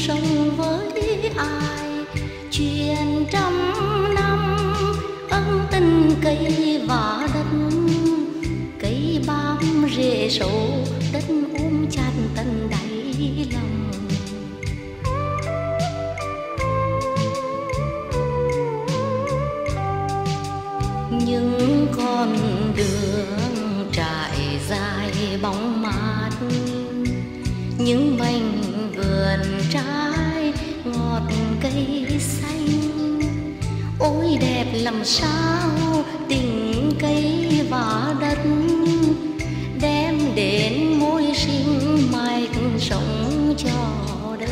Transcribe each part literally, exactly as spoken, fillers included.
sống với ai. Chuyện trăm năm ân tình cây và đất, cây bám rễ sâu đất ôm chặt tận đáy lòng. Những con đường trải dài bóng mát, những mảnh vườn trái ngọt cây xanh. Ôi đẹp làm sao tình cây và đất, đem đến môi sinh mạch sống cho đời.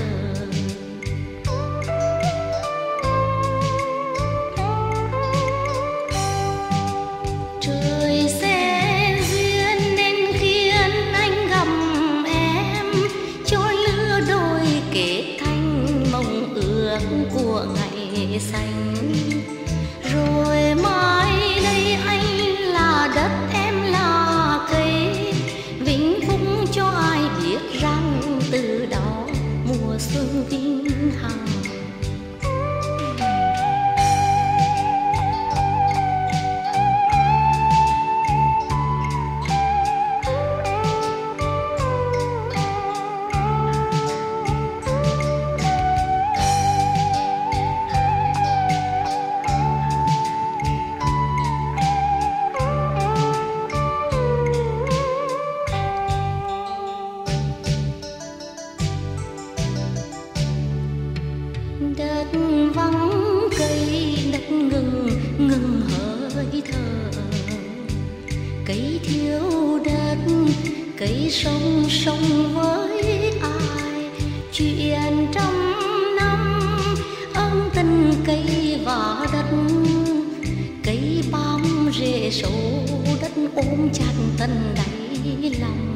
Trời sẽ duyên nên khiến anh gặp em, cho lứa đôi kết thành mộng ước của ngày xanh. Rồi mai đây anh là đất, em là cây, vĩnh phúc cho ai biết rằng từ đó mùa xuân vĩnh hằng. Đất vắng cây, đất ngừng ngừng hơi thở. Cây thiếu đất, cây sống sống với ai. Chuyện trăm năm ân tình cây và đất, cây bám rễ sâu đất ôm chặt tận đáy lòng.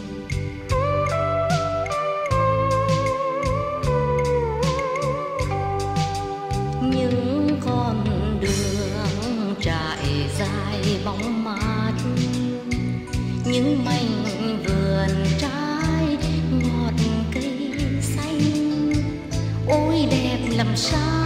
Những con đường trải dài bóng mát, những mảnh vườn trái ngọt cây xanh. Ôi đẹp làm sao